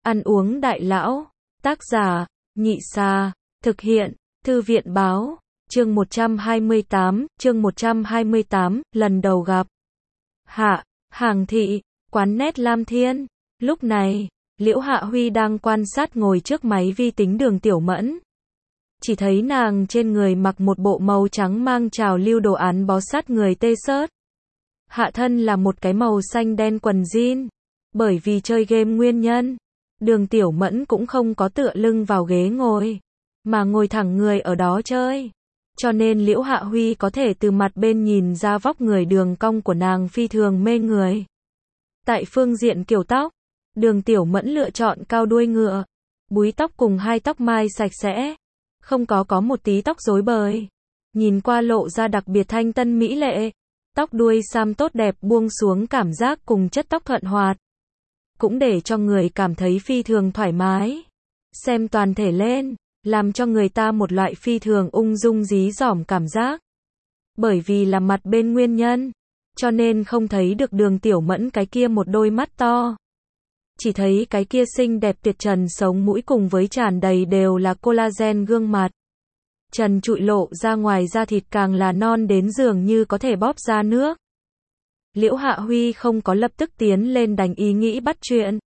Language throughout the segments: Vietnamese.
Ăn uống đại lão. Tác giả, Nhị Sa. Thực hiện, Thư viện báo. Chương 128, lần đầu gặp. Hạ, Hàng thị, quán nét Lam Thiên. Lúc này, Liễu Hạ Huy đang quan sát ngồi trước máy vi tính Đường Tiểu Mẫn. Chỉ thấy nàng trên người mặc một bộ màu trắng mang trào lưu đồ án bó sát người t-shirt. Hạ thân là một cái màu xanh đen quần jean. Bởi vì chơi game nguyên nhân, Đường Tiểu Mẫn cũng không có tựa lưng vào ghế ngồi, mà ngồi thẳng người ở đó chơi. Cho nên Liễu Hạ Huy có thể từ mặt bên nhìn ra vóc người đường cong của nàng phi thường mê người. Tại phương diện kiểu tóc, Đường Tiểu Mẫn lựa chọn cao đuôi ngựa, búi tóc cùng hai tóc mai sạch sẽ, không có một tí tóc rối bời. Nhìn qua lộ ra đặc biệt thanh tân mỹ lệ. Tóc đuôi sam tốt đẹp buông xuống cảm giác cùng chất tóc thuận hoạt, cũng để cho người cảm thấy phi thường thoải mái. Xem toàn thể lên, làm cho người ta một loại phi thường ung dung dí dỏm cảm giác. Bởi vì là mặt bên nguyên nhân, cho nên không thấy được Đường Tiểu Mẫn cái kia một đôi mắt to. Chỉ thấy cái kia xinh đẹp tuyệt trần sống mũi cùng với tràn đầy đều là collagen gương mặt. Trần trụi lộ ra ngoài da thịt càng là non đến dường như có thể bóp ra nước. Liễu Hạ Huy không có lập tức tiến lên đánh ý nghĩ bắt chuyện,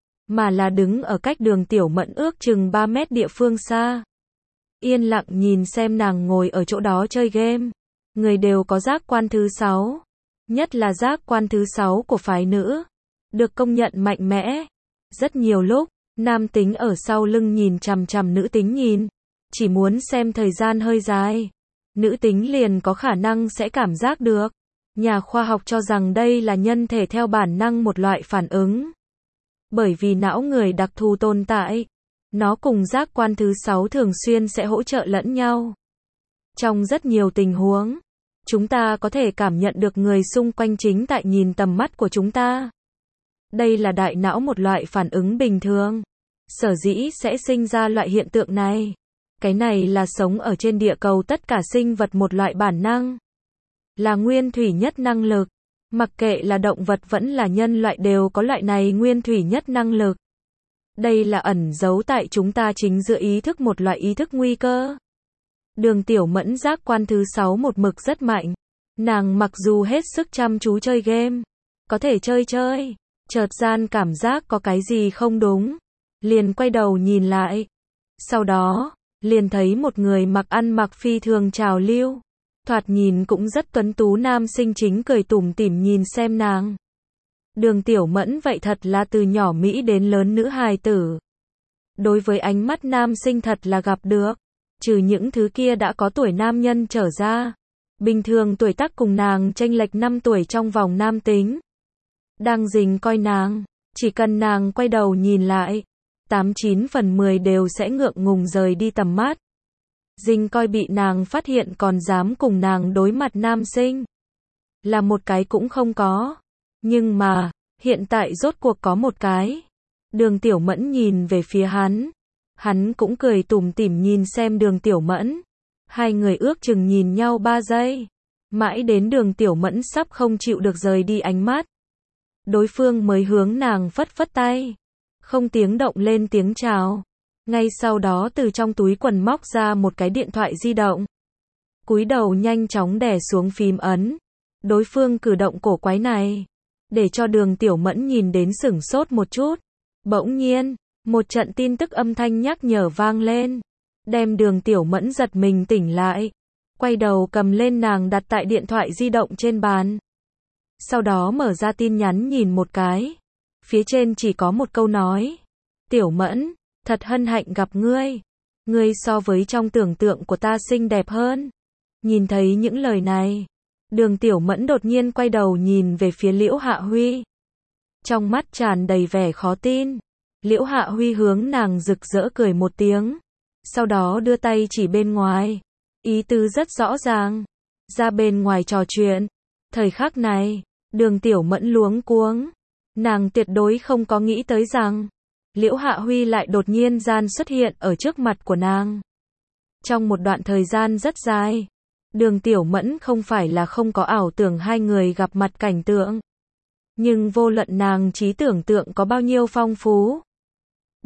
mà là đứng ở cách Đường Tiểu Mẫn ước chừng 3 mét địa phương xa. Yên lặng nhìn xem nàng ngồi ở chỗ đó chơi game. Người đều có giác quan thứ 6. Nhất là giác quan thứ 6 của phái nữ. Được công nhận mạnh mẽ. Rất nhiều lúc, nam tính ở sau lưng nhìn chằm chằm nữ tính nhìn. Chỉ muốn xem thời gian hơi dài. Nữ tính liền có khả năng sẽ cảm giác được. Nhà khoa học cho rằng đây là nhân thể theo bản năng một loại phản ứng. Bởi vì não người đặc thù tồn tại, nó cùng giác quan thứ 6 thường xuyên sẽ hỗ trợ lẫn nhau. Trong rất nhiều tình huống, chúng ta có thể cảm nhận được người xung quanh chính tại nhìn tầm mắt của chúng ta. Đây là đại não một loại phản ứng bình thường. Sở dĩ sẽ sinh ra loại hiện tượng này. Cái này là sống ở trên địa cầu tất cả sinh vật một loại bản năng. Là nguyên thủy nhất năng lực. Mặc kệ là động vật vẫn là nhân loại đều có loại này nguyên thủy nhất năng lực. Đây là ẩn giấu tại chúng ta chính giữa ý thức một loại ý thức nguy cơ. Đường Tiểu Mẫn giác quan thứ 6 một mực rất mạnh. Nàng mặc dù hết sức chăm chú chơi game, có thể chơi, chợt gian cảm giác có cái gì không đúng. Liền quay đầu nhìn lại. Sau đó, liền thấy một người ăn mặc phi thường trào lưu. Thoạt nhìn cũng rất tuấn tú nam sinh chính cười tủm tỉm nhìn xem nàng. Đường Tiểu Mẫn vậy thật là từ nhỏ Mỹ đến lớn nữ hài tử. Đối với ánh mắt nam sinh thật là gặp được. Trừ những thứ kia đã có tuổi nam nhân trở ra. Bình thường tuổi tác cùng nàng chênh lệch 5 tuổi trong vòng nam tính. Đang rình coi nàng. Chỉ cần nàng quay đầu nhìn lại. 89 phần 10 đều sẽ ngượng ngùng rời đi tầm mắt. Dình coi bị nàng phát hiện còn dám cùng nàng đối mặt nam sinh. Là một cái cũng không có. Nhưng mà, hiện tại rốt cuộc có một cái. Đường Tiểu Mẫn nhìn về phía hắn. Hắn cũng cười tủm tỉm nhìn xem Đường Tiểu Mẫn. Hai người ước chừng nhìn nhau 3 giây. Mãi đến Đường Tiểu Mẫn sắp không chịu được rời đi ánh mắt. Đối phương mới hướng nàng phất phất tay. Không tiếng động lên tiếng chào. Ngay sau đó từ trong túi quần móc ra một cái điện thoại di động. Cúi đầu nhanh chóng đè xuống phím ấn. Đối phương cử động cổ quái này, để cho Đường Tiểu Mẫn nhìn đến sửng sốt một chút. Bỗng nhiên, một trận tin tức âm thanh nhắc nhở vang lên. Đem Đường Tiểu Mẫn giật mình tỉnh lại. Quay đầu cầm lên nàng đặt tại điện thoại di động trên bàn. Sau đó mở ra tin nhắn nhìn một cái. Phía trên chỉ có một câu nói. Tiểu Mẫn, thật hân hạnh gặp ngươi. Ngươi so với trong tưởng tượng của ta xinh đẹp hơn. Nhìn thấy những lời này, Đường Tiểu Mẫn đột nhiên quay đầu nhìn về phía Liễu Hạ Huy. Trong mắt tràn đầy vẻ khó tin. Liễu Hạ Huy hướng nàng rực rỡ cười một tiếng. Sau đó đưa tay chỉ bên ngoài. Ý tứ rất rõ ràng. Ra bên ngoài trò chuyện. Thời khắc này, Đường Tiểu Mẫn luống cuống. Nàng tuyệt đối không có nghĩ tới rằng Liễu Hạ Huy lại đột nhiên gian xuất hiện ở trước mặt của nàng. Trong một đoạn thời gian rất dài, Đường Tiểu Mẫn không phải là không có ảo tưởng hai người gặp mặt cảnh tượng. Nhưng vô luận nàng trí tưởng tượng có bao nhiêu phong phú,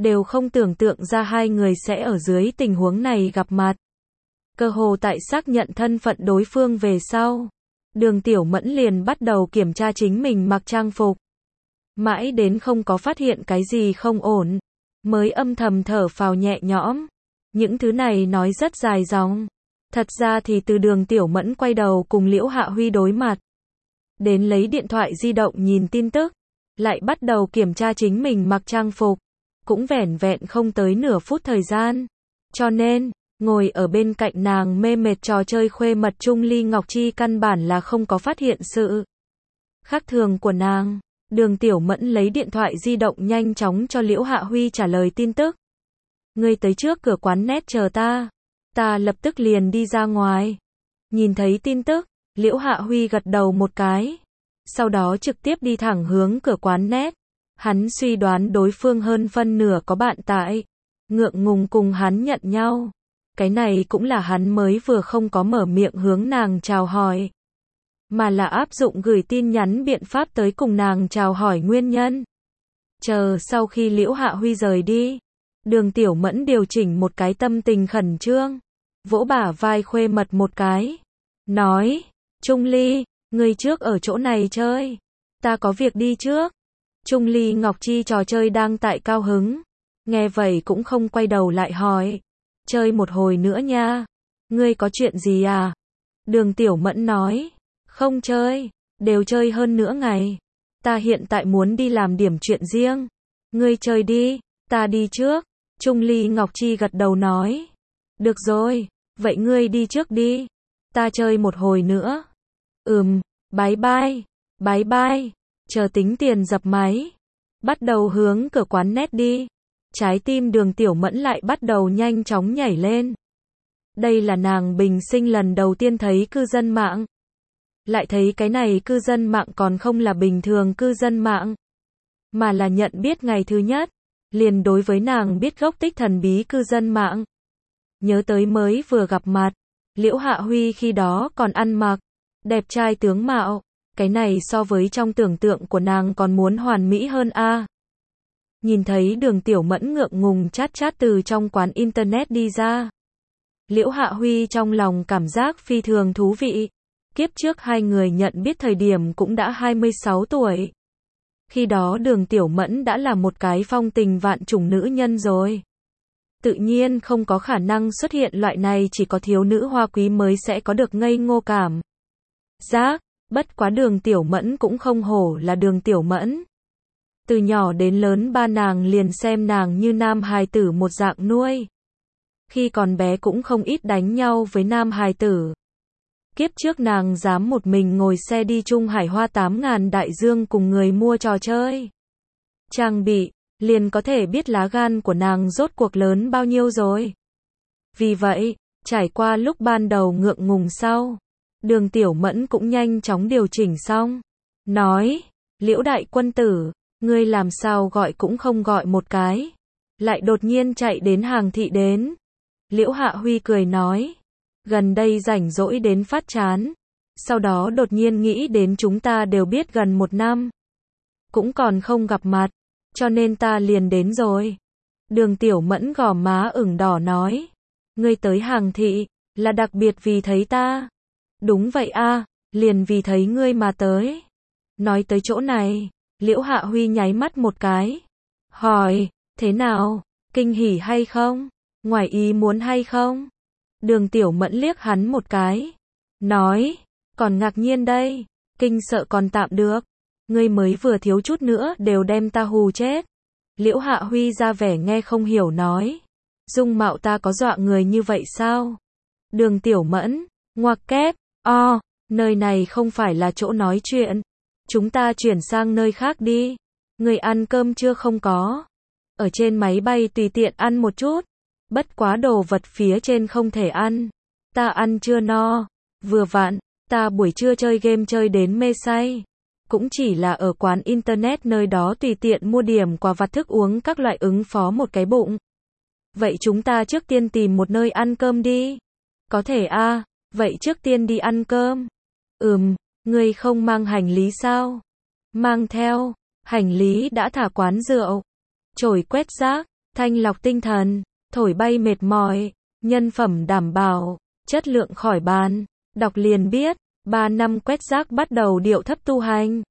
đều không tưởng tượng ra hai người sẽ ở dưới tình huống này gặp mặt. Cơ hồ tại xác nhận thân phận đối phương về sau, Đường Tiểu Mẫn liền bắt đầu kiểm tra chính mình mặc trang phục. Mãi đến không có phát hiện cái gì không ổn, mới âm thầm thở phào nhẹ nhõm. Những thứ này nói rất dài dòng. Thật ra thì từ Đường Tiểu Mẫn quay đầu cùng Liễu Hạ Huy đối mặt, đến lấy điện thoại di động nhìn tin tức, lại bắt đầu kiểm tra chính mình mặc trang phục, cũng vẻn vẹn không tới nửa phút thời gian. Cho nên, ngồi ở bên cạnh nàng mê mệt trò chơi khuê mật Trung Ly Ngọc Chi căn bản là không có phát hiện sự khác thường của nàng. Đường Tiểu Mẫn lấy điện thoại di động nhanh chóng cho Liễu Hạ Huy trả lời tin tức. Ngươi tới trước cửa quán net chờ ta. Ta lập tức liền đi ra ngoài. Nhìn thấy tin tức, Liễu Hạ Huy gật đầu một cái. Sau đó trực tiếp đi thẳng hướng cửa quán net. Hắn suy đoán đối phương hơn phân nửa có bạn tại. Ngượng ngùng cùng hắn nhận nhau. Cái này cũng là hắn mới vừa không có mở miệng hướng nàng chào hỏi, mà là áp dụng gửi tin nhắn biện pháp tới cùng nàng chào hỏi nguyên nhân. Chờ sau khi Liễu Hạ Huy rời đi, Đường Tiểu Mẫn điều chỉnh một cái tâm tình khẩn trương, vỗ bả vai khuê mật một cái, nói, Trung Ly, ngươi trước ở chỗ này chơi, ta có việc đi trước. Trung Ly Ngọc Chi trò chơi đang tại cao hứng, nghe vậy cũng không quay đầu lại hỏi, chơi một hồi nữa nha, ngươi có chuyện gì à? Đường Tiểu Mẫn nói, không chơi, đều chơi hơn nửa ngày, ta hiện tại muốn đi làm điểm chuyện riêng, ngươi chơi đi, ta đi trước. Trung Ly Ngọc Chi gật đầu nói, được rồi, vậy ngươi đi trước đi, ta chơi một hồi nữa. Bye bye, bye bye, chờ tính tiền dập máy, bắt đầu hướng cửa quán net đi. Trái tim Đường Tiểu Mẫn lại bắt đầu nhanh chóng nhảy lên. Đây là nàng bình sinh lần đầu tiên thấy cư dân mạng. Lại thấy cái này cư dân mạng còn không là bình thường cư dân mạng, mà là nhận biết ngày thứ nhất, liền đối với nàng biết gốc tích thần bí cư dân mạng. Nhớ tới mới vừa gặp mặt, Liễu Hạ Huy khi đó còn ăn mặc đẹp trai tướng mạo, cái này so với trong tưởng tượng của nàng còn muốn hoàn mỹ hơn a. Nhìn thấy Đường Tiểu Mẫn ngượng ngùng chát chát từ trong quán internet đi ra, Liễu Hạ Huy trong lòng cảm giác phi thường thú vị. Kiếp trước hai người nhận biết thời điểm cũng đã 26 tuổi. Khi đó Đường Tiểu Mẫn đã là một cái phong tình vạn trùng nữ nhân rồi. Tự nhiên không có khả năng xuất hiện loại này chỉ có thiếu nữ hoa quý mới sẽ có được ngây ngô cảm giác. Bất quá Đường Tiểu Mẫn cũng không hổ là Đường Tiểu Mẫn. Từ nhỏ đến lớn ba nàng liền xem nàng như nam hài tử một dạng nuôi. Khi còn bé cũng không ít đánh nhau với nam hài tử. Kiếp trước nàng dám một mình ngồi xe đi Trung Hải Hoa 8.000 đại dương cùng người mua trò chơi trang bị, liền có thể biết lá gan của nàng rốt cuộc lớn bao nhiêu rồi. Vì vậy, trải qua lúc ban đầu ngượng ngùng sau, Đường Tiểu Mẫn cũng nhanh chóng điều chỉnh xong. Nói, Liễu đại quân tử, ngươi làm sao gọi cũng không gọi một cái, lại đột nhiên chạy đến Hàng Thị đến. Liễu Hạ Huy cười nói, gần đây rảnh rỗi đến phát chán, sau đó đột nhiên nghĩ đến chúng ta đều biết gần 1 năm, cũng còn không gặp mặt, cho nên ta liền đến rồi. Đường Tiểu Mẫn gò má ửng đỏ nói, ngươi tới Hàng Thị, là đặc biệt vì thấy ta. Đúng vậy a, liền vì thấy ngươi mà tới. Nói tới chỗ này, Liễu Hạ Huy nháy mắt một cái, hỏi, thế nào, kinh hỉ hay không, ngoài ý muốn hay không? Đường Tiểu Mẫn liếc hắn một cái, nói, còn ngạc nhiên đây, kinh sợ còn tạm được, ngươi mới vừa thiếu chút nữa đều đem ta hù chết. Liễu Hạ Huy ra vẻ nghe không hiểu nói, dung mạo ta có dọa người như vậy sao? Đường Tiểu Mẫn, ngoặc kép, nơi này không phải là chỗ nói chuyện, chúng ta chuyển sang nơi khác đi. Ngươi ăn cơm chưa không có? Ở trên máy bay tùy tiện ăn một chút, bất quá đồ vật phía trên không thể ăn. Ta ăn chưa no, vừa vặn, ta buổi trưa chơi game chơi đến mê say. Cũng chỉ là ở quán internet nơi đó tùy tiện mua điểm quà vặt thức uống các loại ứng phó một cái bụng. Vậy chúng ta trước tiên tìm một nơi ăn cơm đi. Có thể a, vậy trước tiên đi ăn cơm. Ngươi không mang hành lý sao? Mang theo, hành lý đã thả quán rượu, chổi quét rác, thanh lọc tinh thần, thổi bay mệt mỏi, nhân phẩm đảm bảo, chất lượng khỏi bàn. Đọc liền biết, 3 năm quét rác bắt đầu điệu thấp tu hành.